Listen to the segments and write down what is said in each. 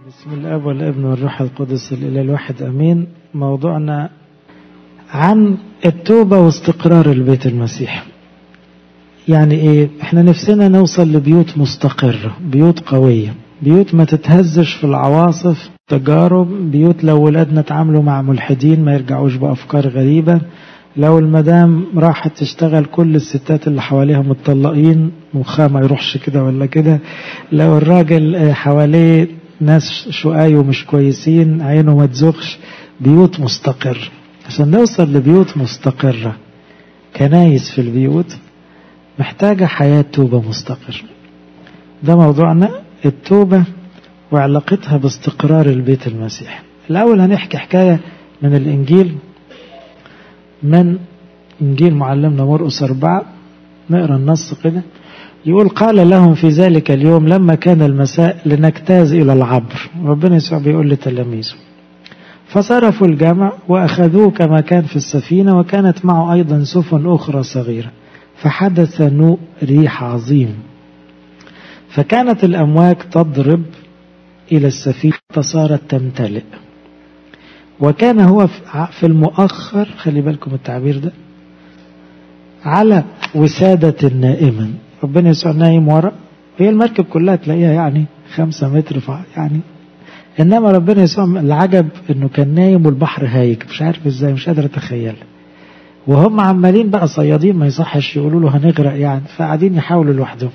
بسم الاب والابن والروح القدس الاله الواحد امين. موضوعنا عن التوبه واستقرار البيت المسيح. يعني ايه؟ احنا نفسنا نوصل لبيوت مستقره، بيوت قويه، بيوت ما تتهزش في العواصف، تجارب، بيوت لو ولادنا اتعاملوا مع ملحدين ما يرجعوش بافكار غريبه، لو المدام راحت تشتغل كل الستات اللي حواليها متطلقين مخها ما يروحش كده ولا كده، لو الراجل حواليه ناس شقاي ومش كويسين عينه ما تزغش. بيوت مستقر. عشان نوصل لبيوت مستقرة كنايس في البيوت محتاجة حياة توبة مستقر. ده موضوعنا، التوبة وعلاقتها باستقرار البيت المسيح. الأول هنحكي حكاية من الإنجيل، من إنجيل معلمنا مرقس 4. نقرأ النص كده. يقول: قال لهم في ذلك اليوم لما كان المساء لنجتاز إلى العبر. ربنا يسوع بيقول لتلاميذه: فصرفوا الجمع وأخذوه كما كان في السفينة، وكانت معه أيضا سفن أخرى صغيرة، فحدث نوء ريح عظيم، فكانت الأمواج تضرب إلى السفينة فصارت تمتلئ، وكان هو في المؤخر، خلي بالكم التعبير ده، على وسادة نائما. ربنا يسوع نايم ورا، هي المركب كلها تلاقيها يعني 5 متر يعني، انما ربنا يسوع العجب انه كان نايم والبحر هايج، مش عارف ازاي، مش قادر اتخيل. وهم عمالين بقى صيادين، ما يصحش يقولوا له هنغرق يعني، فقاعدين يحاولوا لوحدهم.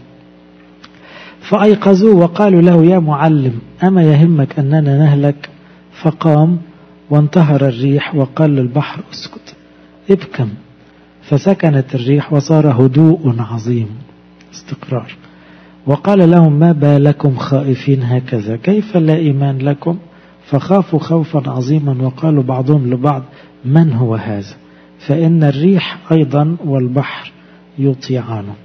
فأيقظوه وقالوا له: يا معلم، أما يهمك أننا نهلك؟ فقام وانتهر الريح وقال للبحر: اسكت، ابكم. فسكنت الريح وصار هدوء عظيم، استقرار. وقال لهم: ما بالكم خائفين هكذا؟ كيف لا إيمان لكم؟ فخافوا خوفا عظيما وقالوا بعضهم لبعض: من هو هذا؟ فإن الريح أيضا والبحر يطيعانه.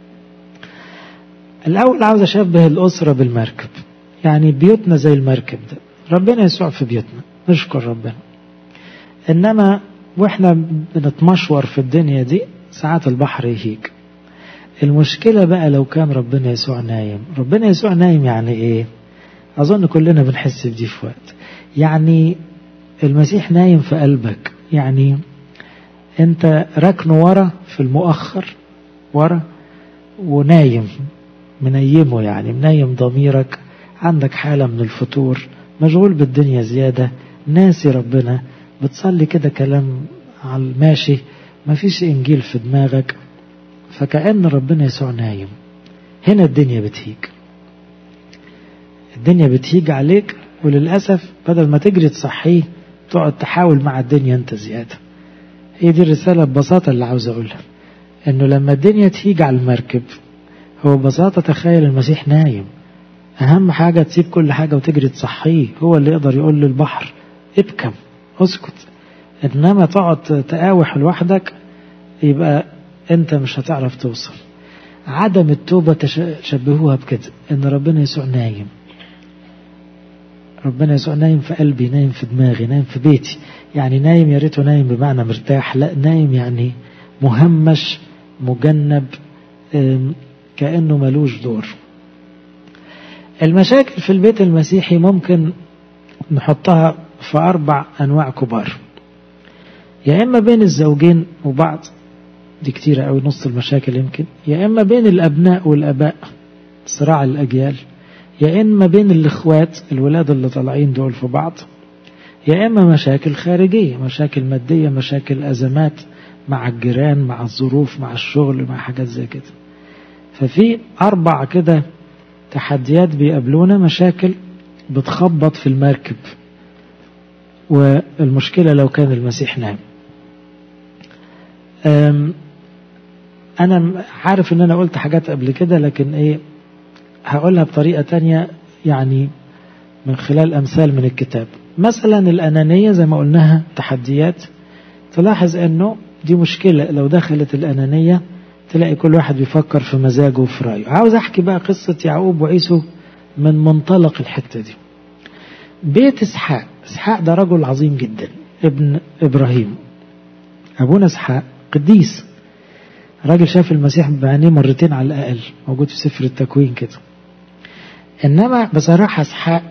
الأول عاوز أشبه الأسرة بالمركب، يعني بيوتنا زي المركب ده، ربنا يسوع في بيوتنا، نشكر ربنا. إنما وإحنا بنتمشور في الدنيا دي ساعات البحر يهيج. المشكلة بقى لو كان ربنا يسوع نايم. ربنا يسوع نايم يعني إيه؟ أظن كلنا بنحس بدي في وقت. يعني المسيح نايم في قلبك، يعني أنت ركنه ورا في المؤخر ورا ونايم، منيمه، يعني منيم ضميرك، عندك حالة من الفتور، مشغول بالدنيا زيادة، ناسي ربنا، بتصلي كده كلام على الماشي، مفيش إنجيل في دماغك، فكأن ربنا يسوع نايم. هنا الدنيا بتهيج، الدنيا بتهيج عليك، وللأسف بدل ما تجري تصحيه تقعد تحاول مع الدنيا انت زيادة. هي دي الرسالة ببساطة اللي عاوز أقولها، إنه لما الدنيا تهيج على المركب، هو ببساطة تخيل المسيح نايم. أهم حاجة تسيب كل حاجة وتجري تصحيه، هو اللي يقدر يقول للبحر: ابكم، اسكت. إنما تقعد تقاوح لوحدك يبقى أنت مش هتعرف توصل. عدم التوبة تشبهوها بكده، إن ربنا يسوع نايم. ربنا يسوع نايم في قلبي، نايم في دماغي، نايم في بيتي. يعني نايم يا ريته نايم بمعنى مرتاح، لا، نايم يعني مهمش، مجنب، كأنه ملوش دور. المشاكل في البيت المسيحي ممكن نحطها في 4 أنواع كبار. يا إما بين الزوجين وبعض، دي كتيرة أوي، نص المشاكل يمكن. يا إما بين الأبناء والأباء، صراع الأجيال. يا إما بين الإخوات، الولاد اللي طالعين دول في بعض. يا إما مشاكل خارجية، مشاكل مادية، مشاكل أزمات مع الجيران، مع الظروف، مع الشغل، مع حاجات زي كده. ففي 4 كده تحديات بيقابلونا، مشاكل بتخبط في المركب. والمشكلة لو كان المسيح نام. أنا عارف إن أنا قلت حاجات قبل كده، لكن إيه، هقولها بطريقة تانية، يعني من خلال أمثال من الكتاب. مثلا الأنانية زي ما قلناها تحديات. تلاحظ إنه دي مشكلة، لو دخلت الأنانية تلاقي كل واحد بيفكر في مزاجه وفي رأيه. عاوز أحكي بقى قصة يعقوب وعيسو من منطلق الحتة دي. بيت إسحاق. إسحاق ده رجل عظيم جدا، ابن إبراهيم. أبونا إسحاق قديس، راجل شاف المسيح بعينيه مرتين على الأقل، موجود في سفر التكوين كده. إنما بصراحة إسحاق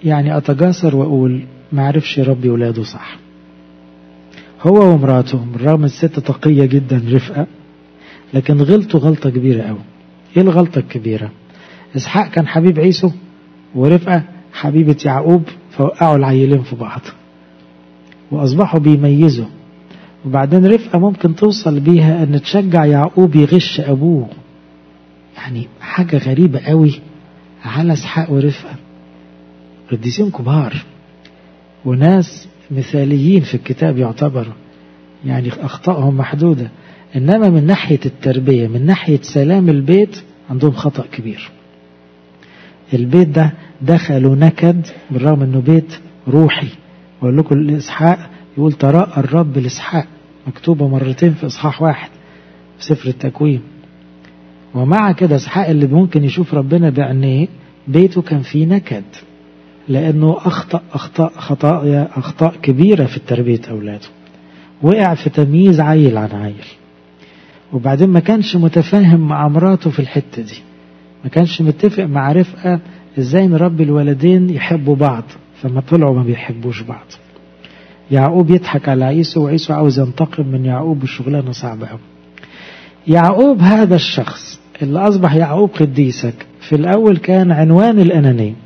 يعني أتجاسر وأقول ما عرفش يربي ولاده صح. هو ومراته بالرغم الست تقية جدا رفقة، لكن غلطوا غلطة كبيرة قوي. ايه الغلطة الكبيرة؟ اسحاق كان حبيب عيسو ورفقة حبيبة يعقوب، فوقعوا العيلين في بعض وأصبحوا بيميزوا. وبعدين رفقة ممكن توصل بيها أن تشجع يعقوب يغش أبوه. يعني حاجة غريبة قوي على اسحاق ورفقة، قديسين كبار وناس مثاليين في الكتاب يعتبروا، يعني أخطائهم محدودة، إنما من ناحية التربية من ناحية سلام البيت عندهم خطأ كبير. البيت ده دخلوا نكد بالرغم أنه بيت روحي. وأقول لكم الإسحاق يقول تراءى الرب لإسحاق، مكتوبة مرتين في إصحاح واحد في سفر التكوين. ومع كده إسحاق اللي ممكن يشوف ربنا بعينيه بيته كان فيه نكد، لأنه أخطاء كبيرة في تربية أولاده، وقع في تمييز عيل عن عيل. وبعدين ما كانش متفاهم مع مراته في الحتة دي، ما كانش متفق مع رفقة ازاي نربي الولدين يحبوا بعض، فما طلعوا ما بيحبوش بعض. يعقوب يضحك على عيسو وعيسو عاوز ينتقم من يعقوب، والشغلانة صعبة قوي. يعقوب هذا الشخص اللي أصبح يعقوب قديسك في الأول كان عنوان الأنانية.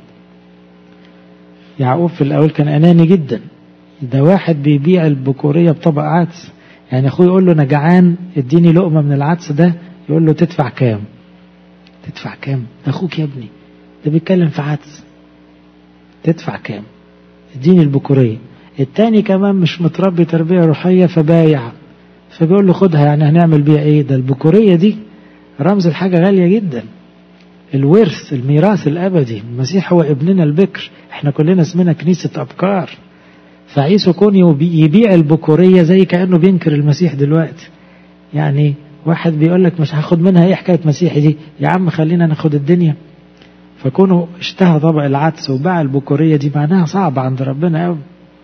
يعقوب في الأول كان أناني جدا، ده واحد بيبيع البكورية بطبق عدس. يعني أخوه يقول له أنا جعان اديني لقمة من العدس ده، يقول له تدفع كام؟ تدفع كام؟ أخوك يا ابني ده بيتكلم في عدس، تدفع كام؟ اديني البكورية. التاني كمان مش متربي تربية روحية فبايع، فبيقول له خدها، يعني هنعمل بيها ايه؟ ده البكورية دي رمز الحاجة غالية جدا، الورث الميراث الأبدي. المسيح هو ابننا البكر، احنا كلنا اسمنا كنيسة أبكار. فعيسو كون يبيع البكورية زي كأنه بينكر المسيح دلوقتي. يعني واحد بيقول لك مش هاخد منها ايه حكاية مسيحي دي، يا عم خلينا ناخد الدنيا. فكونه اشتهى طبق العدس وباع البكورية دي معناها صعبة عند ربنا قوي.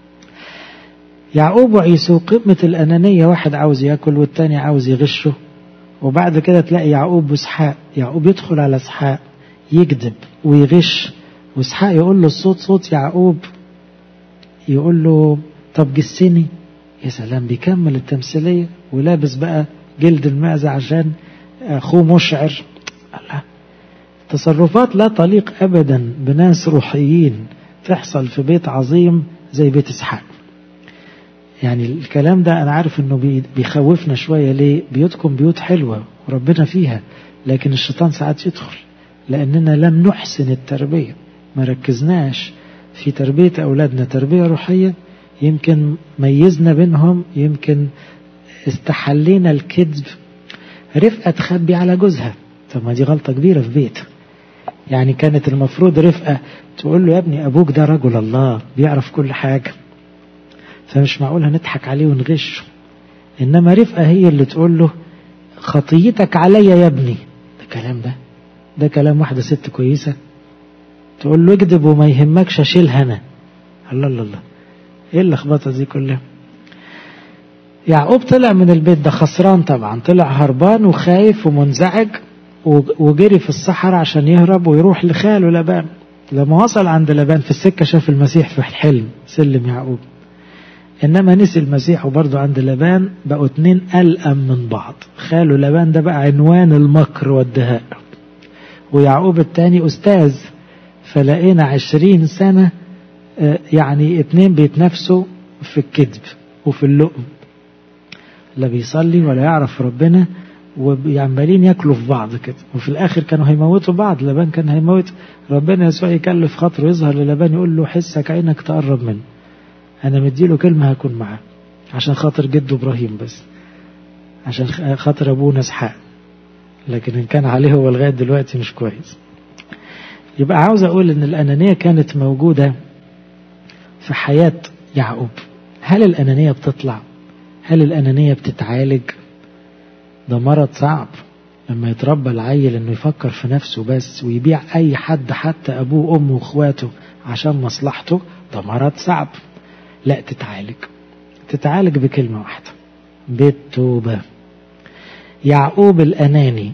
يعقوب وعيسو قمة الأنانية، واحد عاوز يأكل والتاني عاوز يغشه. وبعد كده تلاقي يعقوب واسحاق، يعقوب يدخل على اسحاق يكذب ويغش، واسحاق يقول له الصوت صوت يعقوب، يقول له طب جسني. يا سلام، بيكمل التمثيلية ولابس بقى جلد المعزة عشان أخوه مشعر. الله، تصرفات لا تليق أبدا بناس روحيين تحصل في بيت عظيم زي بيت اسحاق. يعني الكلام ده أنا عارف أنه بيخوفنا شوية. ليه؟ بيوتكم بيوت حلوة وربنا فيها، لكن الشيطان ساعات يدخل لأننا لم نحسن التربية، ما ركزناش في تربية أولادنا تربية روحية. يمكن ميزنا بينهم، يمكن استحلينا الكذب. رفقة تخبي على جوزها، طب ما دي غلطة كبيرة في بيت. يعني كانت المفروض رفقة تقول له يا ابني أبوك ده رجل الله بيعرف كل حاجة، فمش معقول هنضحك عليه ونغشه. إنما رفقة هي اللي تقول له خطيتك عليا يا ابني. ده كلام واحدة ست كويسة تقول له اكذب وما يهمكش اشيلها انا. الله الله الله، ايه اللخبطة دي كلها؟ يعقوب طلع من البيت ده خسران طبعا، طلع هربان وخايف ومنزعج، وجري في الصحراء عشان يهرب ويروح لخاله لابان. لما وصل عند لابان في السكة شاف المسيح في الحلم سلم يعقوب، إنما نسي المسيح. وبرضه عند لابان بقوا اتنين ألأم من بعض. خاله لابان ده بقى عنوان المكر والدهاء، ويعقوب التاني أستاذ. فلقينا 20 سنة يعني اتنين بيتنافسوا في الكذب وفي اللؤم، لا بيصلي ولا يعرف ربنا، وعمالين ياكلوا في بعض كده. وفي الآخر كانوا هيموتوا بعض، لابان كان هيموت. ربنا يسوع يكلف خاطره يظهر للابان يقول له حسك عينك تقرب منه، أنا مديله كلمة هكون معاه عشان خاطر جده إبراهيم، بس عشان خاطر أبونا اسحاق، لكن إن كان عليه هو لغاية دلوقتي مش كويس. يبقى عاوز أقول إن الأنانية كانت موجودة في حياة يعقوب. هل الأنانية بتطلع؟ هل الأنانية بتتعالج؟ ده مرض صعب لما يتربى العيل إنه يفكر في نفسه بس ويبيع أي حد حتى أبوه وأمه وإخواته عشان مصلحته. ده مرض صعب. لا، تتعالج بكلمة واحدة، بالتوبة. يعقوب الأناني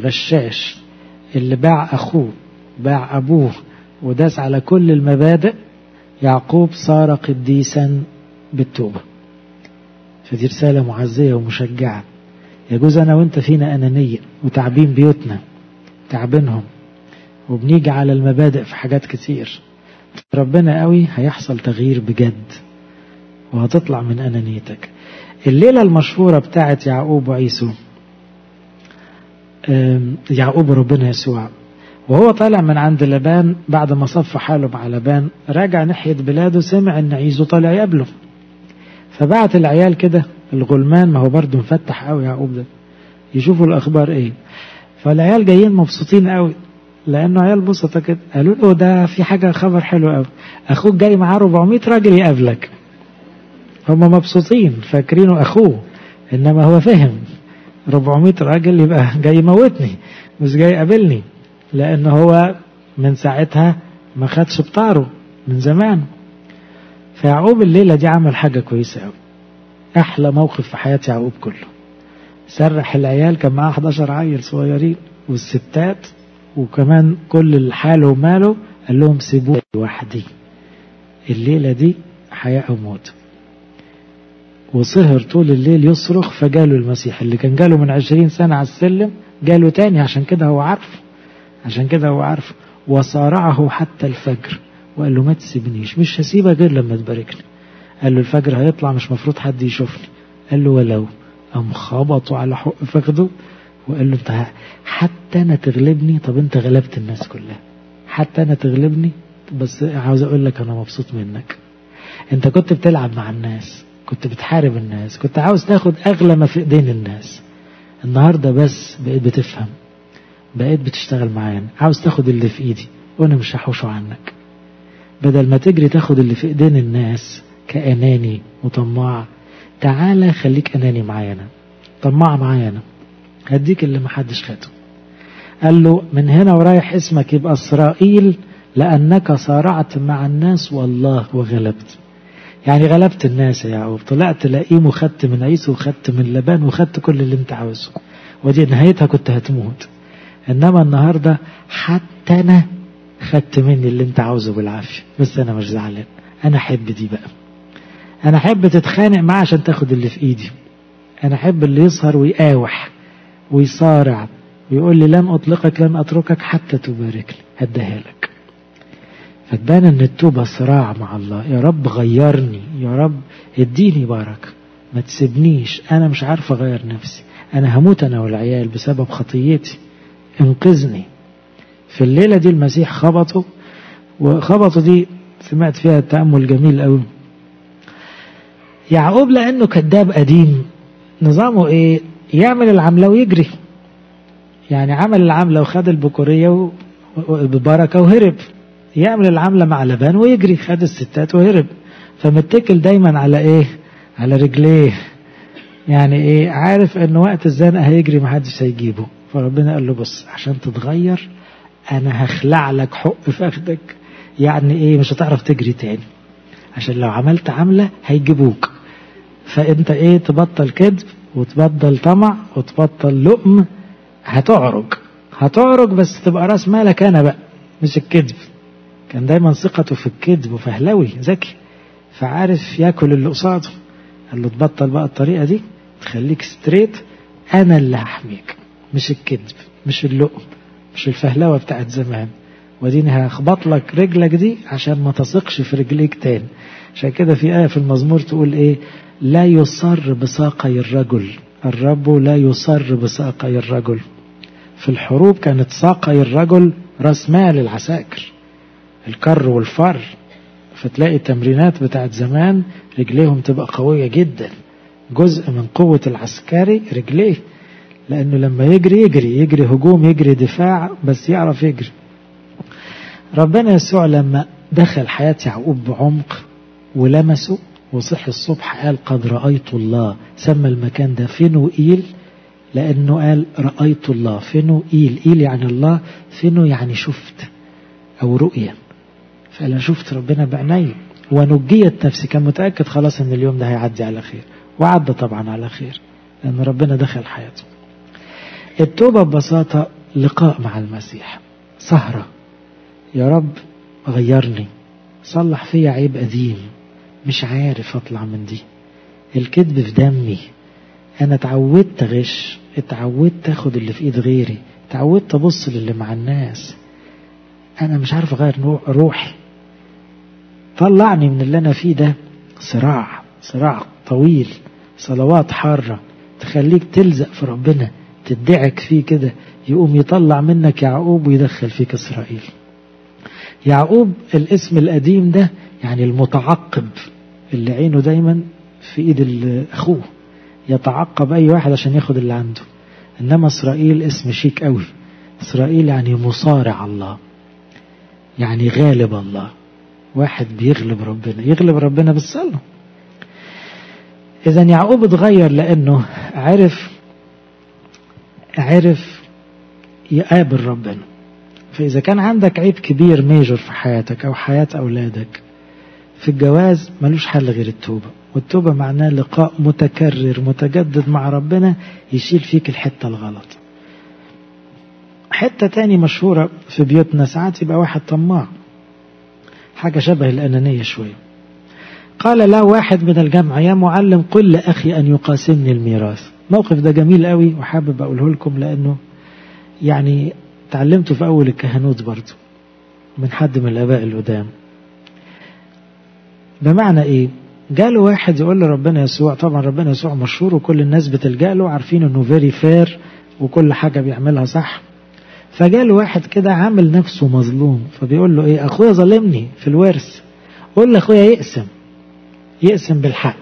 الغشاش اللي باع أخوه باع أبوه وداس على كل المبادئ يعقوب صار قديسا بالتوبة. فدي رسالة معزية ومشجعة. يجوز أنا وإنت فينا أنانية وتعبين بيوتنا، تعبينهم، وبنيجي على المبادئ في حاجات كتير. ربنا قوي هيحصل تغيير بجد وهتطلع من أنانيتك. الليلة المشهورة بتاعت يعقوب وعيسو، يعقوب ربنا يسوع، وهو طالع من عند لبان بعد ما صف حاله مع لبان، راجع ناحية بلاده، سمع ان عيسو طالع يقابله، فبعت العيال كده الغلمان، ما هو برضه مفتح قوي يعقوب ده، يشوفوا الاخبار ايه. فالعيال جايين مبسوطين قوي لانه عيال بسطة كده، قالوا له ده في حاجة، خبر حلو قوي، اخوك جاي معاه 400 راجل يقابلك. هم مبسوطين فاكرينه اخوه، انما هو فهم 400 راجل يبقى جاي يموتني مش جاي يقابلني، لأنه هو من ساعتها ما خدش بطاره من زمان. فيعقوب الليلة دي عمل حاجة كويسة قوي، أحلى موقف في حياة يعقوب كله. سرح العيال، كان معاه 11 عيل صغيرين والستات وكمان كل الحال وماله، قال لهم سيبوه لوحدي، الليلة دي حياة أو موت. وسهر طول الليل يصرخ، فجاله المسيح اللي كان جاله من 20 سنة على السلم، جاله تاني، عشان كده هو عارف، وصارعه حتى الفجر، وقال له ما تسيبنيش، مش هسيبك غير لما تباركني. قال له الفجر هيطلع، مش مفروض حد يشوفني. قال له ولو. قام خبطوا على حق فخده وقال له انت حتى انا تغلبني؟ طب انت غلبت الناس كلها، حتى انا تغلبني؟ بس عاوز اقول لك انا مبسوط منك. انت كنت بتلعب مع الناس، كنت بتحارب الناس، كنت عاوز تاخد اغلى ما في ايدين الناس. النهاردة بس بقيت بتفهم، بقيت بتشتغل معايا، عاوز تاخد اللي في ايدي وانا مش هحوشه عنك. بدل ما تجري تاخد اللي في ايدين الناس كأناني وطماع، تعالى خليك أناني معايا، طماع معايا، هديك اللي محدش خاته. قال له من هنا ورايح اسمك يبقى إسرائيل، لأنك صارعت مع الناس والله وغلبت. يعني غلبت الناس يا يعقوب، طلعت لئيم وخدت من عيسو وخدت من لبان وخدت كل اللي انت عاوزه، ودي نهايتها كنت هتموت. انما النهاردة حتى انا خدت مني اللي انت عاوزه بالعافية، بس انا مش زعلان. انا احب دي بقى، انا احب تتخانق معاه عشان تاخد اللي في ايدي، انا احب اللي يسهر ويقاوح ويصارع ويقول لي لن اطلقك لن اتركك حتى تباركني، هديها لك. فتبان ان التوبة صراع مع الله، يا رب غيرني، يا رب اديني بركة، ما تسيبنيش، انا مش عارف اغير نفسي، انا هموت انا والعيال بسبب خطيتي، انقذني. في الليلة دي المسيح خبطه دي سمعت فيها تأمل جميل قوي. يعقوب لأنه كذاب قديم، نظامه ايه؟ يعمل العملة ويجري، يعني عمل العملة وخد البكورية ببركة وهرب، يعمل العملة مع لبان ويجري، خد الستات وهرب. فمتكل دايما على ايه؟ على رجليه، يعني ايه؟ عارف ان وقت الزنقة هيجري محدش هيجيبه. فربنا قال له بص، عشان تتغير انا هخلع لك حق فخدك، يعني ايه؟ مش هتعرف تجري تاني، عشان لو عملت عملة هيجيبوك. فانت ايه؟ تبطل كذب وتبطل طمع وتبطل لقم، هتعرج بس تبقى راس مالك انا بقى، مش الكذب. كان دايما ثقته في الكذب، وفهلوي ذكي فعارف ياكل اللي قصاده. قال له تبطل بقى الطريقة دي، تخليك ستريت، انا اللي هحميك، مش الكذب، مش اللقم، مش الفهلوة بتاعت زمان. وديني هخبط لك رجلك دي عشان ما تثقش في رجليك تاني. عشان كده في آية في المزمور تقول ايه؟ لا يصر بساقي الرجل، الرب لا يصر بساقي الرجل. في الحروب كانت ساقي الرجل راس مال العساكر، الكر والفر. فتلاقي التمرينات بتاعت زمان رجليهم تبقى قوية جدا، جزء من قوة العسكري رجليه، لأنه لما يجري هجوم، يجري دفاع، بس يعرف يجري. ربنا يسوع لما دخل حياة يعقوب بعمق ولمسه وصحي الصبح قال قد رأيت الله، سمى المكان ده فنوئيل، لأنه قال رأيت الله. فنوئيل، إيل يعني الله، فنو يعني شفت أو رؤية، فأنا شفت ربنا بعيني ونجيت نفسي. كان متأكد خلاص أن اليوم ده هيعدي على خير، وعدى طبعا على خير لأن ربنا دخل حياته. التوبة ببساطة لقاء مع المسيح، سهرة، يا رب غيرني، صلح فيا عيب قديم، مش عارف اطلع من دي، الكذب في دمي، انا اتعودت اغش، اتعودت اخد اللي في ايد غيري، اتعودت ابص للي مع الناس، انا مش عارف اغير روحي، طلعني من اللي انا فيه ده. صراع طويل، صلوات حارة تخليك تلزق في ربنا، تدعك فيه كده، يقوم يطلع منك يعقوب ويدخل فيك إسرائيل. يعقوب الاسم القديم ده يعني المتعقب، اللي عينه دايما في ايد اخوه، يتعقب اي واحد عشان ياخد اللي عنده. انما إسرائيل اسم شيك قوي، إسرائيل يعني مصارع الله، يعني غالب الله، واحد بيغلب ربنا، يغلب ربنا بالصلاة. إذا يعقوب اتغير لأنه عرف يقابل ربنا. فإذا كان عندك عيب كبير ميجر في حياتك أو حياة أولادك، في الجواز ملوش حل غير التوبة، والتوبة معناه لقاء متكرر متجدد مع ربنا يشيل فيك الحتة الغلط. حتة تاني مشهورة في بيوتنا، ساعات يبقى واحد طماع، حاجة شبه الأنانية شوية. قال له واحد من الجمع: يا معلم قل لأخي أن يقاسمني الميراث. موقف ده جميل قوي وحابب أقوله لكم، لأنه يعني تعلمته في أول الكهنوت برضو من حد من الآباء القدام. بمعنى إيه؟ جاله واحد يقول لربنا يسوع، طبعا ربنا يسوع مشهور وكل الناس بتلجأ له، عارفين إنه فيري فير وكل حاجة بيعملها صح. فجاله واحد كده عامل نفسه مظلوم، فبيقول له إيه؟ أخويا ظلمني في الورث، قول لأخويا يقسم بالحق.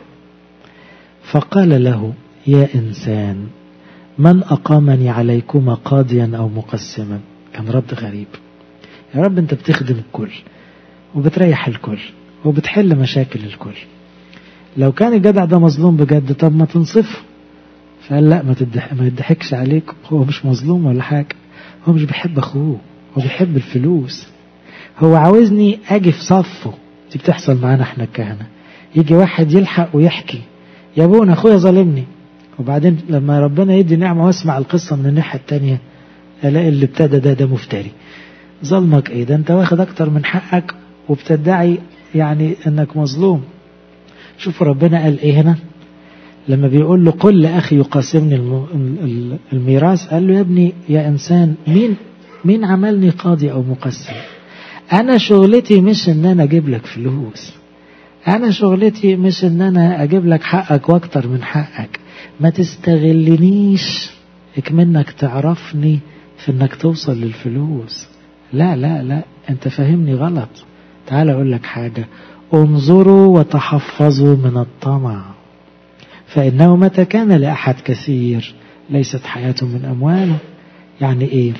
فقال له: يا إنسان، من أقامني عليكما قاضيا أو مقسما؟ كان رد غريب. يا رب أنت بتخدم الكل وبتريح الكل وبتحل مشاكل الكل، لو كان الجدع ده مظلوم بجد طب ما تنصفه. فقال لا، ما يضحكش عليك، هو مش مظلوم ولا حاجة، هو مش بيحب أخوه، هو بيحب الفلوس، هو عاوزني أجي في صفه. دي بتحصل معانا احنا الكهنة، يجي واحد يلحق ويحكي: يا ابونا أخويا ظلمني، وبعدين لما ربنا يدي نعمة واسمع القصة من الناحية التانية ألاقي اللي ابتدى ده مفتري. ظلمك ايه ده؟ انت واخد اكتر من حقك وبتدعي يعني انك مظلوم. شوفوا ربنا قال ايه هنا لما بيقول له: قل لأخي يقاسمني الميراث. قال له: يا ابني يا إنسان، مين عملني قاضي أو مقسم؟ أنا شغلتي مش إن أنا أجيب لك فلوس، أنا شغلتي مش إن أنا أجيب لك حقك واكتر من حقك. ما تستغلنيش اكمنك تعرفني في إنك توصل للفلوس. لا لا لا، أنت فاهمني غلط. تعال أقول لك حاجة: انظروا وتحفظوا من الطمع، فإنه متى كان لأحد كثير ليست حياته من أمواله. يعني إيه؟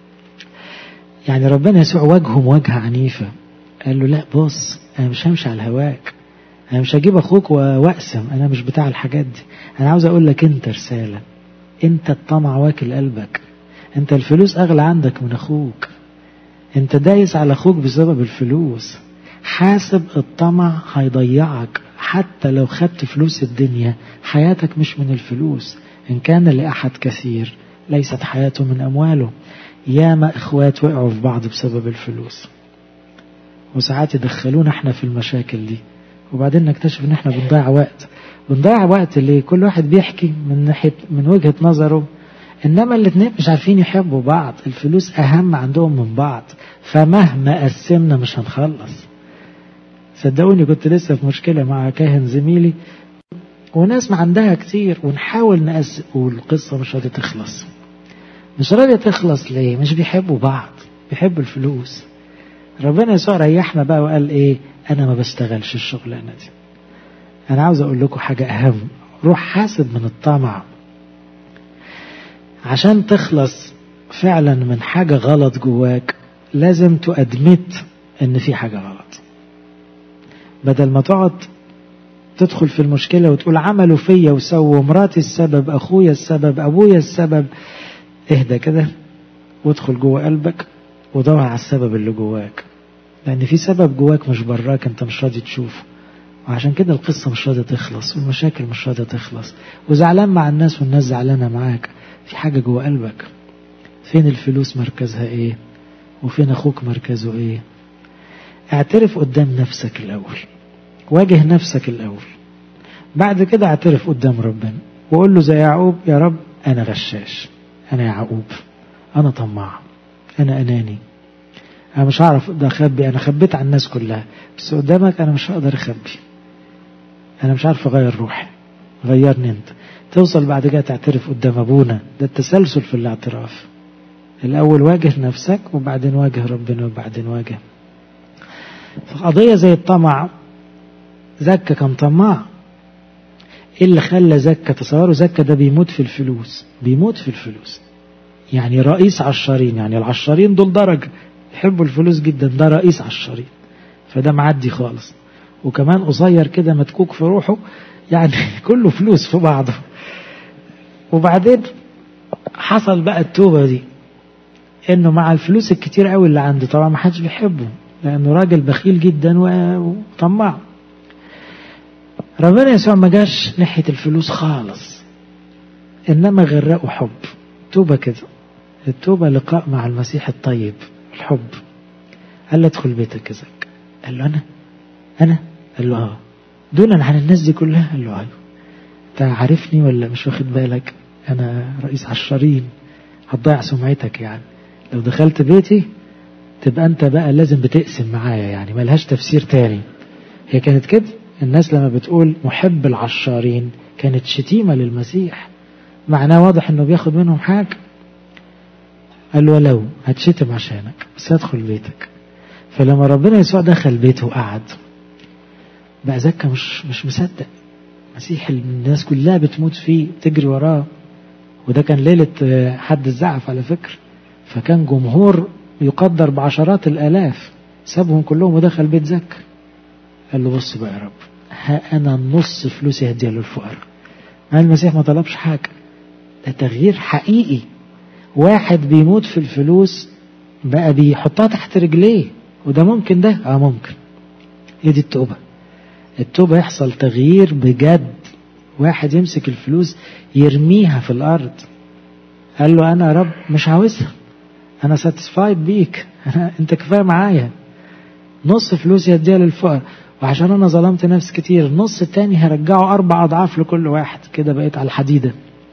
يعني ربنا يسوع وجهه مواجهة عنيفة، قال له: لا بص، أنا مش همشي على هواك، أنا مش هجيب أخوك وأقسم، أنا مش بتاع الحاجات دي. أنا عاوز أقول لك أنت رسالة، أنت الطمع واكل قلبك، أنت الفلوس أغلى عندك من أخوك، أنت دايس على أخوك بسبب الفلوس. حاسب، الطمع هيضيعك، حتى لو خدت فلوس الدنيا حياتك مش من الفلوس. إن كان لأحد كثير ليست حياته من أمواله. ياما إخوات وقعوا في بعض بسبب الفلوس، وساعات يدخلونا احنا في المشاكل دي، وبعدين نكتشف ان احنا بنضيع وقت ليه؟ كل واحد بيحكي من وجهة نظره، انما الاثنين مش عارفين يحبوا بعض، الفلوس اهم عندهم من بعض، فمهما قسمنا مش هنخلص. صدقوني كنت لسه في مشكلة مع كاهن زميلي، وناس ما عندها كتير، ونحاول نقسم والقصة مش راضية تخلص. مش راضية تخلص ليه؟ مش بيحبوا بعض، بيحبوا الفلوس. ربنا يسوع ريحنا بقى وقال ايه؟ انا ما بشتغلش الشغلانة دي. انا عاوز اقول لكم حاجة اهم: روح حاسب من الطمع. عشان تخلص فعلا من حاجة غلط جواك لازم تؤدمت ان في حاجة غلط، بدل ما تقعد تدخل في المشكلة وتقول عملوا فيا وسووا، مراتي السبب، أخويا السبب، أبويا السبب. اهدى كده وادخل جوه قلبك ودور على السبب اللي جواك، لأن في سبب جواك مش براك، انت مش راضي تشوفه. وعشان كده القصة مش راضية تخلص، والمشاكل مش راضية تخلص، وزعلان مع الناس والناس زعلانة معاك. في حاجة جوه قلبك. فين الفلوس مركزها ايه؟ وفين أخوك مركزه ايه؟ اعترف قدام نفسك الأول، واجه نفسك الأول، بعد كده اعترف قدام ربنا وقول له زي يعقوب يا رب أنا غشاش، أنا يعقوب، أنا طماع، أنا أناني، أنا مش هعرف ده أخبي، أنا خبيت على الناس كلها بس قدامك أنا مش هقدر أخبي، أنا مش عارف أغير روحي، غيرني أنت. توصل بعد كده تعترف قدام أبونا. ده التسلسل في الاعتراف، الأول واجه نفسك وبعدين واجه ربنا وبعدين واجه. فقضية زي الطمع، زكا كان طماع. إيه اللي خلى زكا؟ تصوروا زكا ده بيموت في الفلوس، بيموت في الفلوس، يعني رئيس عشارين، يعني العشارين دول درجة يحبوا الفلوس جدا، ده رئيس عشارين، فده معدي خالص، وكمان قصير كده متكوك في روحه، يعني كله فلوس في بعضه. وبعدين حصل بقى التوبة دي، انه مع الفلوس الكتير قوي اللي عنده، طبعا ما حدش بيحبه لانه راجل بخيل جدا وطماع. ربنا يسوع ما جاش ناحية الفلوس خالص، انما غرقه حب. توبة كده، التوبة لقاء مع المسيح الطيب، الحب. قال له ادخل بيتك يا زكا. قال له انا قال له دولا عن الناس دي كلها. قال له ايوه، انت عارفني ولا مش واخد بالك؟ انا رئيس عشارين، هتضيع سمعتك، يعني لو دخلت بيتي تبقى انت بقى لازم بتقسم معايا، يعني ملهاش تفسير تاني. هي كانت كده، الناس لما بتقول محب العشارين كانت شتيمة للمسيح، معناه واضح انه بياخد منهم حاجة. قال له ولو هتشتم عشانك بس هدخل بيتك. فلما ربنا يسوع دخل بيته وقعد، بقى زكا مش مصدق. مسيح الناس كلها بتموت فيه، تجري وراه، وده كان ليلة حد الزعف على فكرة، فكان جمهور يقدر بعشرات الآلاف، سابهم كلهم ودخل بيت زكا. قال له بص بقى يا رب، ها أنا نص فلوسي هديها للفقراء. المسيح ما طلبش حاجة، ده تغيير حقيقي. واحد بيموت في الفلوس بقى بيحطها تحت رجليه، وده ممكن، ده ممكن. هي دي التوبة. التوبة يحصل تغيير بجد. واحد يمسك الفلوس يرميها في الأرض، قال له أنا يا رب مش عاوزها، أنا ساتسفايد بيك، أنت كفاية معايا، نص فلوسي هديها للفقراء، وعشان أنا ظلمت نفس كتير النص التاني هرجعه 4 أضعاف لكل واحد. كده بقيت على الحديدة،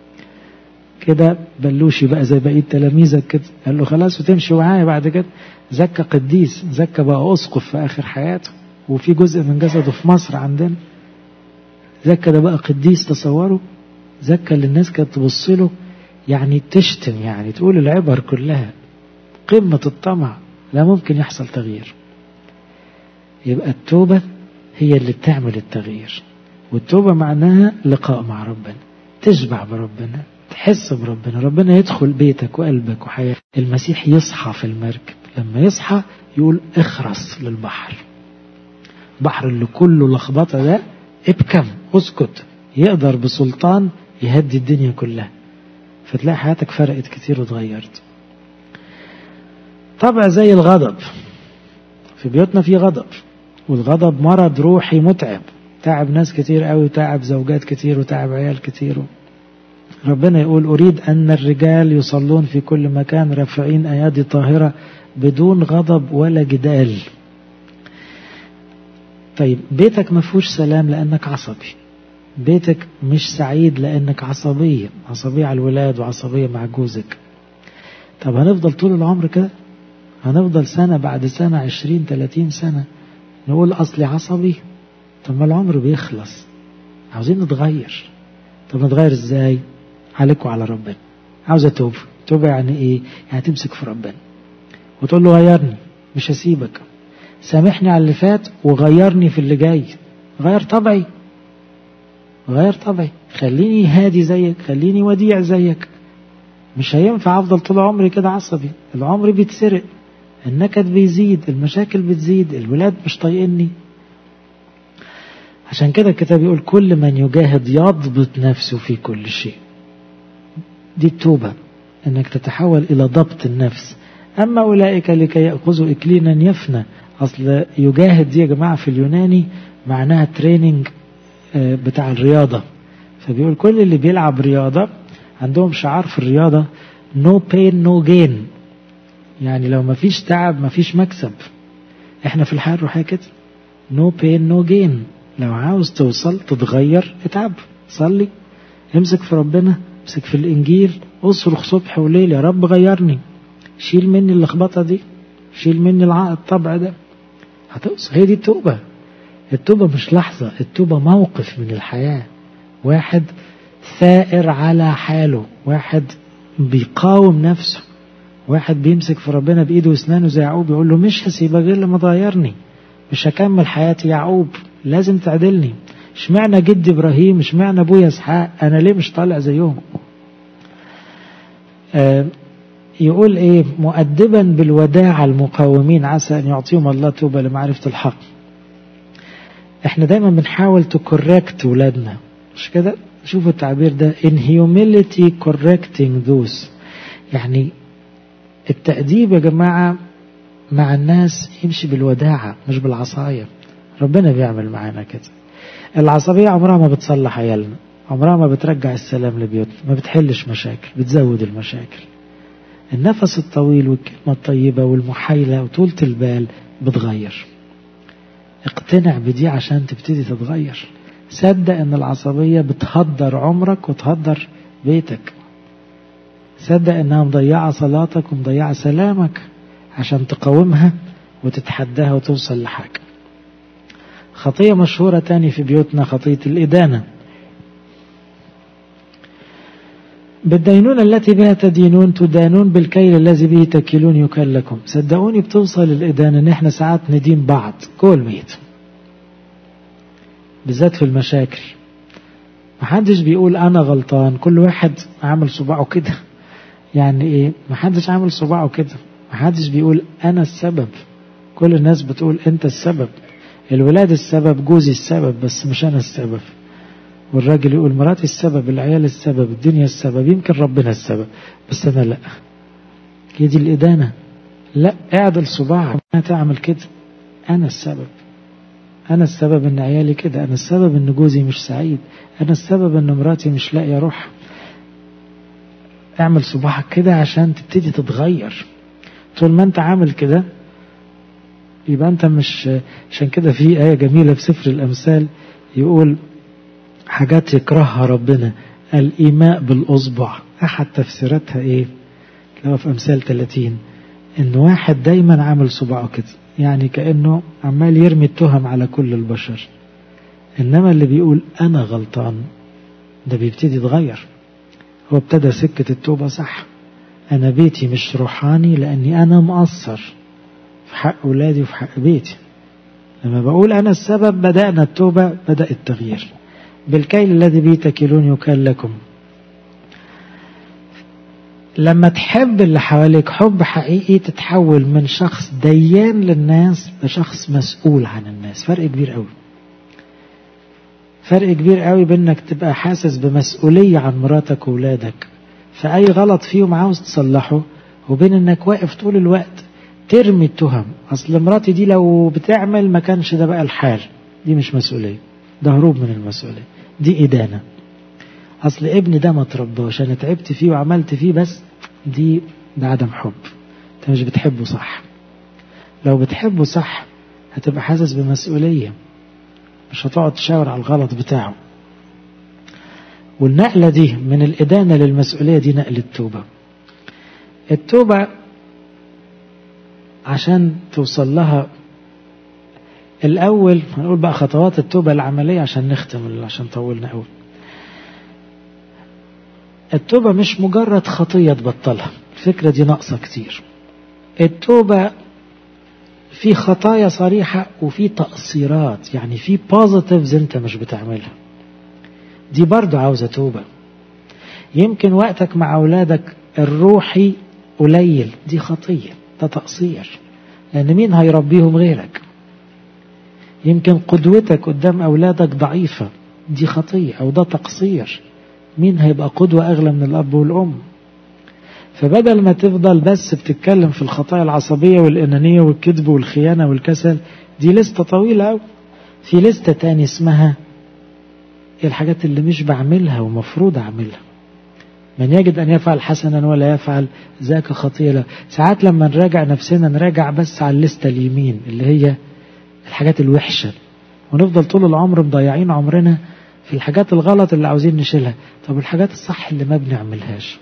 كده بلوشي بقى زي بقية تلاميذك كده. قال له خلاص وتمشي معايا بعد كده. زكا قديس، زكا بقى أسقف في آخر حياته، وفي جزء من جسده في مصر عندنا. زكا ده بقى قديس، تصوروا. زكا اللي الناس كانت تبص له يعني تشتم، يعني تقول العبر كلها، قمة الطمع، لا ممكن يحصل تغيير. يبقى التوبة هي اللي بتعمل التغيير، والتوبة معناها لقاء مع ربنا، تشبع بربنا، تحس بربنا، ربنا يدخل بيتك وقلبك وحياتك. المسيح يصحى في المركب، لما يصحى يقول اخرس للبحر، البحر اللي كله لخبطة ده ابكم اسكت، يقدر بسلطان يهدي الدنيا كلها. فتلاقي حياتك فرقت كتير وتغيرت. طبعا زي الغضب، في بيوتنا في غضب، والغضب مرض روحي متعب، تعب ناس كتير قوي، تعب زوجات كتير وتعب عيال كتير. ربنا يقول أريد أن الرجال يصلون في كل مكان رافعين أيادي طاهرة بدون غضب ولا جدال. طيب بيتك ما فيهوش سلام لأنك عصبي، بيتك مش سعيد لأنك عصبية على الولاد وعصبية مع جوزك. طب هنفضل طول العمر كده؟ هنفضل سنة بعد سنة 20-30 سنة نقول أصلي عصبي؟ طب ما العمر بيخلص، عاوزين نتغير. طب نتغير ازاي؟ عليك وعلى ربنا. عاوز توبة. توبة يعني ايه؟ يعني تمسك في ربنا وتقول له غيرني، مش هسيبك، سامحني على اللي فات وغيرني في اللي جاي، غير طبعي، خليني هادي زيك، خليني وديع زيك. مش هينفع افضل طول عمري كده عصبي، العمر بيتسرق، النكد بيزيد، المشاكل بتزيد، الولاد مش طايقني. عشان كده الكتاب يقول كل من يجاهد يضبط نفسه في كل شيء. دي التوبة، انك تتحول الى ضبط النفس. اما اولئك لكي يأخذوا اكلينا يفنى. اصل يجاهد دي يا جماعة في اليوناني معناها تريننج بتاع الرياضة. فبيقول كل اللي بيلعب رياضة عندهم شعار في الرياضة no pain no gain، يعني لو ما فيش تعب ما فيش مكسب. احنا في الحياة الروحية كده no pain no gain. لو عاوز توصل تتغير اتعب، صلي، امسك في ربنا، امسك في الانجيل، اصرخ صبح وليل يا رب غيرني، شيل مني اللخبطة دي، شيل مني الطبع ده، هتوصل. هي دي التوبة. التوبة مش لحظة، التوبة موقف من الحياة، واحد ثائر على حاله، واحد بيقاوم نفسه، واحد بيمسك في ربنا بإيده واسنانه زي يعقوب، يقول له مش هسيبك غير لما تغيرني، مش هكمل حياتي يعقوب، لازم تعدلني. اشمعنى جدي إبراهيم، اشمعنى أبويا إسحاق، أنا ليه مش طالع زيهم؟ يقول إيه؟ مؤدبا بالوداع المقاومين عسى أن يعطيهم الله توبة لمعرفة الحق. احنا دايما بنحاول تكوركت ولادنا، مش كده؟ شوفوا التعبير ده in humility correcting those. يعني التأديب يا جماعة مع الناس يمشي بالوداعة مش بالعصاية. ربنا بيعمل معانا كده. العصبية عمرها ما بتصلح عيالنا، عمرها ما بترجع السلام لبيوتنا، ما بتحلش مشاكل، بتزود المشاكل. النفس الطويل والكلمة الطيبة والمحايلة وطولة البال بتغير. اقتنع بدي عشان تبتدي تتغير. صدق ان العصبية بتهدر عمرك وتهدر بيتك. صدق انها مضيعة صلاتك ومضيعة سلامك، عشان تقاومها وتتحداها وتوصل لحاجة. خطية مشهورة تاني في بيوتنا خطية الإدانة. بالدينونة التي بها تدينون تدانون بالكيل الذي به تكيلون يكل لكم. صدقوني بتوصل الإدانة ان احنا ساعات ندين بعض كل ميت، بالذات في المشاكل. محدش بيقول انا غلطان، كل واحد عامل صباعه كده. يعني ايه؟ محدش عامل صباعه كده، محدش بيقول انا السبب. كل الناس بتقول انت السبب، الولاد السبب، جوزي السبب، بس مش انا السبب. والراجل يقول مراتي السبب، العيال السبب، الدنيا السبب، يمكن ربنا السبب، بس انا لا. هي دي الإدانة. لا، اعدل صباعك، ما تعمل كده. انا السبب، أنا السبب إن عيالي كده، أنا السبب إن جوزي مش سعيد، أنا السبب إن مراتي مش لاقية روح. اعمل صباحك كده عشان تبتدي تتغير. طول ما أنت عامل كده يبقى أنت مش. عشان كده في آية جميلة في سفر الأمثال يقول حاجات يكرهها ربنا، الإيماء بالأصبع. أحد تفسيراتها إيه؟ لو في أمثال 30 إن واحد دايما عامل صباعه كده، يعني كأنه عمال يرمي التهم على كل البشر. إنما اللي بيقول أنا غلطان ده بيبتدي يتغير. هو ابتدى سكة التوبة صح. أنا بيتي مش روحاني لأني أنا مقصر في حق أولادي وفي حق بيتي. لما بقول أنا السبب بدأنا التوبة، بدأ التغيير. بالكيل الذي به تكيلون يكال لكم. لما تحب اللي حواليك حب حقيقي تتحول من شخص ديان للناس لشخص مسؤول عن الناس. فرق كبير قوي. فرق كبير قوي بينك تبقى حاسس بمسؤولية عن مراتك وولادك فأي غلط فيهم عاوز تصلحه، وبين انك واقف طول الوقت ترمي التهم. اصل مراتي دي لو بتعمل ما كانش ده بقى الحال. دي مش مسؤولية، ده هروب من المسؤولية، دي إدانة. اصل ابني ده ما ترباش، انا تعبت فيه وعملت فيه، بس ده عدم حب. انت مش بتحبه صح. لو بتحبه صح هتبقى حاسس بمسؤولية، مش هتقعد تشاور على الغلط بتاعه. والنقلة دي من الإدانة للمسؤولية دي نقل التوبة. التوبة عشان توصل لها الأول هنقول بقى خطوات التوبة العملية عشان نختم، عشان طولنا قوي. التوبة مش مجرد خطية تبطلها، الفكرة دي ناقصة كتير. التوبة في خطايا صريحة وفي تقصيرات، يعني في positives انت مش بتعملها، دي برضو عاوزة توبة. يمكن وقتك مع أولادك الروحي قليل، دي خطية، ده تقصير، لأن مين هيربيهم غيرك. يمكن قدوتك قدام أولادك ضعيفة، دي خطية أو ده تقصير، مين هيبقى قدوة أغلى من الأب والأم. فبدل ما تفضل بس بتتكلم في الخطايا العصبية والأنانية والكذب والخيانة والكسل، دي لستة طويلة أوي. في لستة تاني اسمها الحاجات اللي مش بعملها ومفروض أعملها. من يجد أن يفعل حسنا ولا يفعل ذاك خطيئة. ساعات لما نراجع نفسنا نراجع بس على الليستة اليمين اللي هي الحاجات الوحشة، ونفضل طول العمر مضيعين عمرنا في الحاجات الغلط اللي عاوزين نشيلها. طب الحاجات الصح اللي ما بنعملهاش،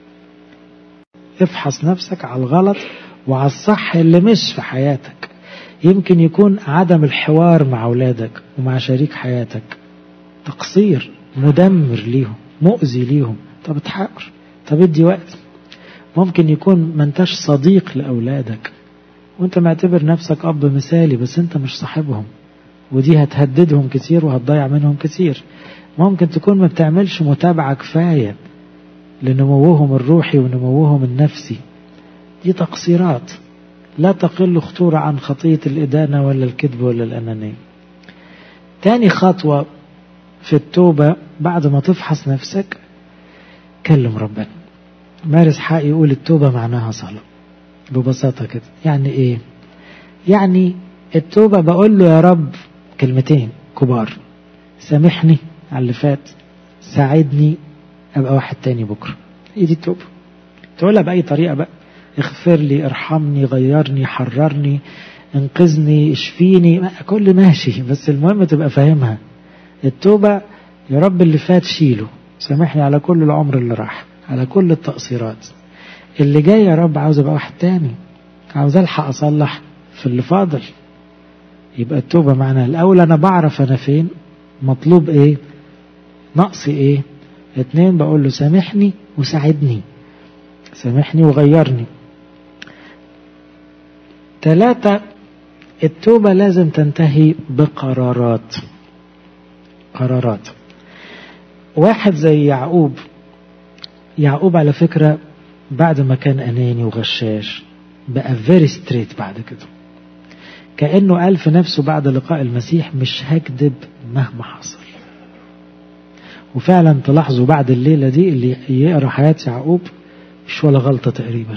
افحص نفسك على الغلط وعلى الصح اللي مش في حياتك. يمكن يكون عدم الحوار مع أولادك ومع شريك حياتك تقصير مدمر ليهم، مؤذي ليهم. طب اتحاور، طب ادي وقت. ممكن يكون ما انتش صديق لأولادك وانت معتبر نفسك أب مثالي، بس انت مش صاحبهم، ودي هتهددهم كتير وهتضيع منهم كتير. ممكن تكون ما بتعملش متابعة كفاية لنموهم الروحي ونموهم النفسي. دي تقصيرات لا تقل خطورة عن خطية الإدانة ولا الكذب ولا الأنانية. تاني خطوة في التوبة بعد ما تفحص نفسك، كلم ربنا. مارس حق يقول التوبة معناها صلاة ببساطة كده. يعني ايه؟ يعني التوبة بقول له يا رب كلمتين كبار: سامحني على اللي فات، ساعدني ابقى واحد تاني بكرة. هي دي التوبة. تقولها بأي طريقة بقى: اغفر لي، ارحمني، غيرني، حررني، انقذني، اشفيني، كل ماشي، بس المهم تبقى فاهمها. التوبة يا رب اللي فات شيله، سامحني على كل العمر اللي راح، على كل التقصيرات. اللي جاي يا رب عاوز ابقى واحد تاني، عاوز الحق اصلح في اللي فاضل. يبقى التوبة معناها الاول انا بعرف انا فين، مطلوب ايه، نقصي ايه. 2 بقول له سامحني وساعدني، سامحني وغيرني. 3 التوبة لازم تنتهي بقرارات. قرارات. واحد زي يعقوب على فكرة بعد ما كان أناني وغشاش بقى very straight بعد كده، كأنه قال في نفسه بعد لقاء المسيح مش هكذب مهما حصل. وفعلا تلاحظوا بعد الليلة دي اللي يقرأ حياة يعقوب مش ولا غلطة تقريبا،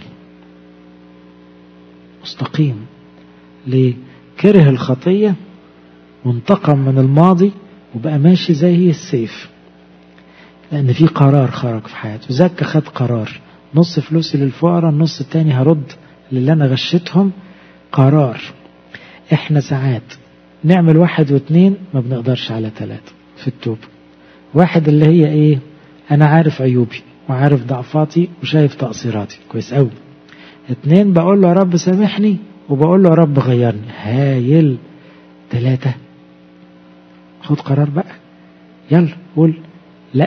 مستقيم. ليه؟ كره الخطية وانتقم من الماضي وبقى ماشي زي السيف، لأن في قرار خرج في حياته. زكا خد قرار: نص فلوسي للفقراء، النص التاني هرد للي أنا غشتهم. قرار. احنا ساعات نعمل 1 و2 ما بنقدرش على 3 في التوبة. 1 اللي هي ايه؟ أنا عارف عيوبي وعارف ضعفاتي وشايف تقصيراتي كويس قوي. 2 بقول له يا رب سامحني وبقول له يا رب غيرني. هايل. 3 خد قرار بقى، يلا قول لا،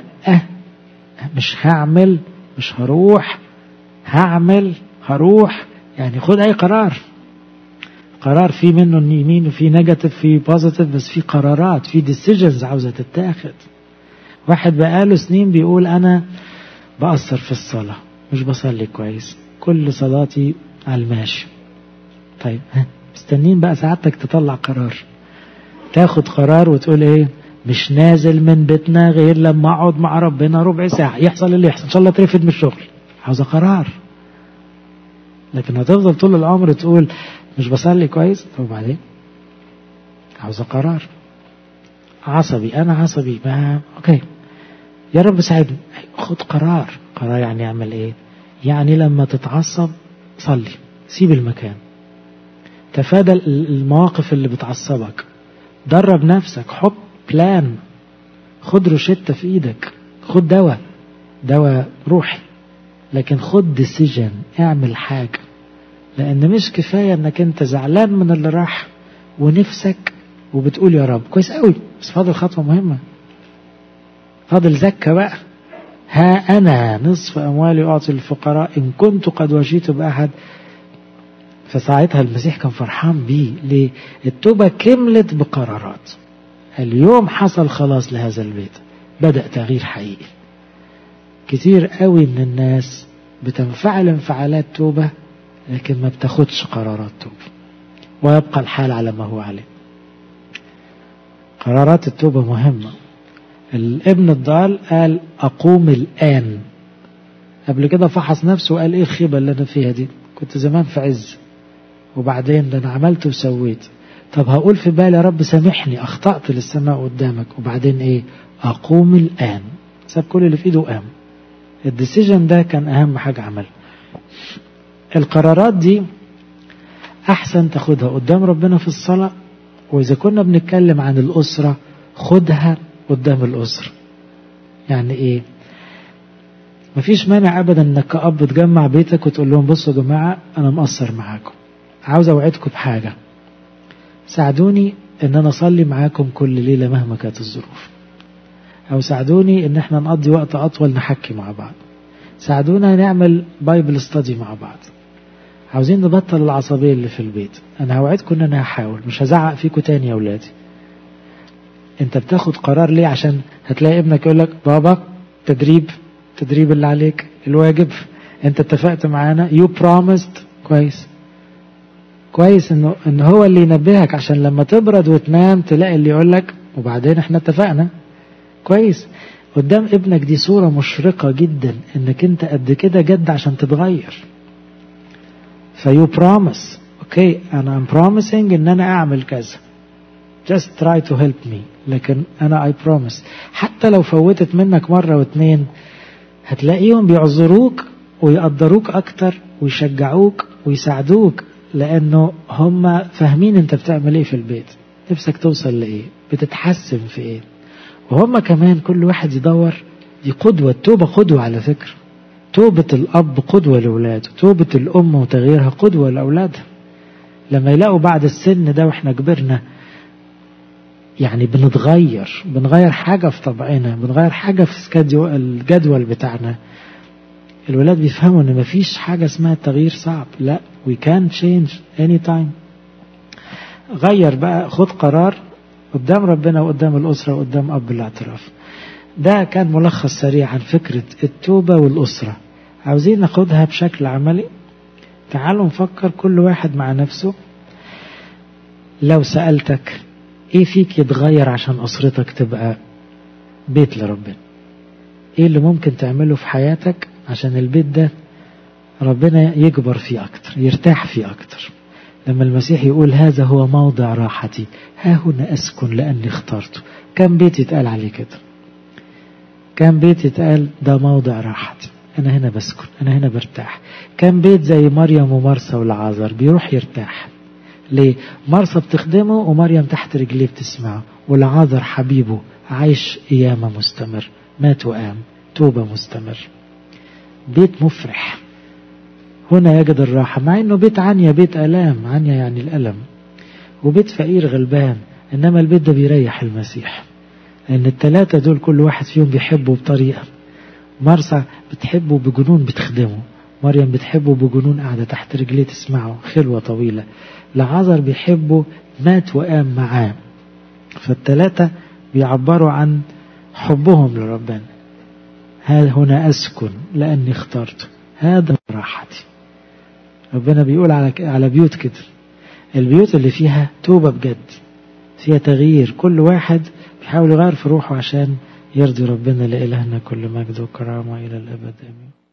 مش هعمل، مش هروح، هعمل، هروح. يعني خد اي قرار. قرار فيه منه يمين وفيه نيجاتيف فيه بوزيتيف، بس فيه قرارات، فيه ديسيجنز عاوزة تتاخد. 1 بقاله سنين بيقول انا بأثر في الصلاة، مش بصلي كويس، كل صلاتي على الماشي. طيب مستنين بقى ساعتك تطلع قرار، تاخد قرار وتقول ايه؟ مش نازل من بيتنا غير لما اقعد مع ربنا ربع ساعة، يحصل اللي يحصل، ان شاء الله ترفد من الشغل. عاوزة قرار. لكن هتفضل طول العمر تقول مش بصلي كويس، طب وبعدين؟ عاوزة قرار. عصبي، انا عصبي، ما اوكي يا رب ساعدني، خد قرار. قرار يعني اعمل ايه؟ يعني لما تتعصب صلي، سيب المكان، تفادى المواقف اللي بتعصبك، درب نفسك، حط بلان، خد روشتة في ايدك، خد دواء روحي، لكن خد ديسيجن، اعمل حاجة. لان مش كفاية انك انت زعلان من اللي راح ونفسك وبتقول يا رب كويس قوي، بس فاضل خطوة مهمة، فاضل زكاة بقى. ها أنا نصف أموالي أعطي للفقراء إن كنت قد وشيت بأحد. فساعتها المسيح كان فرحان بيه. ليه؟ التوبة كملت بقرارات. اليوم حصل خلاص لهذا البيت، بدأ تغيير حقيقي. كتير قوي من الناس بتنفعل انفعالات توبة لكن ما بتاخدش قرارات توبة، ويبقى الحال على ما هو عليه. قرارات التوبة مهمة. الابن الضال قال أقوم الآن. قبل كده فحص نفسه وقال إيه الخيبة اللي أنا فيها دي، كنت زمان في عز، وبعدين ده أنا عملت وسويت. طب هقول في بالي يا رب سامحني، أخطأت للسماء قدامك، وبعدين إيه؟ أقوم الآن. ساب كل اللي في إيده وقام. الديسيجن ده كان أهم حاجة عملها. القرارات دي أحسن تاخدها قدام ربنا في الصلاة، وإذا كنا بنتكلم عن الأسرة خدها قدام الأسرة. يعني إيه؟ مفيش مانع أبدا إنك كأب تجمع بيتك وتقول لهم بصوا يا جماعة أنا مقصر معاكم، عاوز أوعدكم بحاجة، ساعدوني إن أنا أصلي معاكم كل ليلة مهما كانت الظروف، أو ساعدوني إن إحنا نقضي وقت أطول نحكي مع بعض، ساعدونا نعمل بايبل ستادي مع بعض، عاوزين نبطل العصبية اللي في البيت، أنا هوعدكم إن أنا هحاول مش هزعق فيكم تاني يا أولادي. أنت بتاخد قرار ليه؟ عشان هتلاقي ابنك يقول لك بابا تدريب اللي عليك الواجب، أنت اتفقت معانا you promised. كويس إنه هو اللي ينبهك، عشان لما تبرد وتنام تلاقي اللي يقول لك وبعدين إحنا اتفقنا. كويس. قدام ابنك دي صورة مشرقة جدا إنك أنت قد كده جد عشان تتغير. فيو promise اوكي انا I'm promising ان انا اعمل كذا just try to help me، لكن انا I promise. حتى لو فوتت منك مرة واتنين هتلاقيهم بيعذروك ويقدروك اكتر ويشجعوك ويساعدوك، لانه هم فاهمين انت بتعمل ايه في البيت، نفسك توصل لايه، بتتحسن في ايه. وهم كمان كل واحد يدور، دي قدوة. التوبة قدوة على فكرة، توبة الأب قدوة لأولاده، توبة الأم وتغييرها قدوة لأولادها. لما يلاقوا بعد السن ده وإحنا كبرنا يعني بنغير حاجة في طبعنا، بنغير حاجة في الجدول بتاعنا، الولاد بيفهموا إن مفيش حاجة اسمها التغيير صعب. لا we can change anytime. غير بقى، خد قرار قدام ربنا وقدام الأسرة وقدام أب الاعتراف. ده كان ملخص سريع عن فكرة التوبة والأسرة. عاوزين ناخدها بشكل عملي. تعالوا نفكر كل واحد مع نفسه. لو سألتك ايه فيك يتغير عشان أسرتك تبقى بيت لربنا، ايه اللي ممكن تعمله في حياتك عشان البيت ده ربنا يكبر فيه أكتر، يرتاح فيه أكتر. لما المسيح يقول هذا هو موضع راحتي ها هنا أسكن لأني اخترته، كم بيت يتقال عليه كده؟ كم بيت يتقال ده موضع راحتي، أنا هنا بسكن، أنا هنا برتاح. كم بيت زي مريم ومرسى والعازر بيروح يرتاح. ليه؟ مرسى بتخدمه ومريم تحت رجليه بتسمعه، والعازر حبيبه عايش قيامة مستمر، مات وقام، توبة مستمر. بيت مفرح هنا يجد الراحة، مع انه بيت عنيا، بيت ألام، عنيا يعني الألم، وبيت فقير غلبان، انما البيت ده بيريح المسيح. لأن الثلاثة دول كل واحد فيهم بيحبه بطريقة. مرسى بتحبه بجنون بتخدمه، مريم بتحبه بجنون قاعدة تحت رجليه تسمعه خلوة طويلة، لعازر بيحبه مات وقام معاه. فالثلاثة بيعبروا عن حبهم لربنا. ها هنا أسكن لأني اخترته، هذا راحتي. ربنا بيقول على بيوت كده، البيوت اللي فيها توبة بجد، فيها تغيير، كل واحد بيحاول يغير في روحه عشان يرضي ربنا. لإلهنا كل مجد وكرامة إلى الأبد آمين.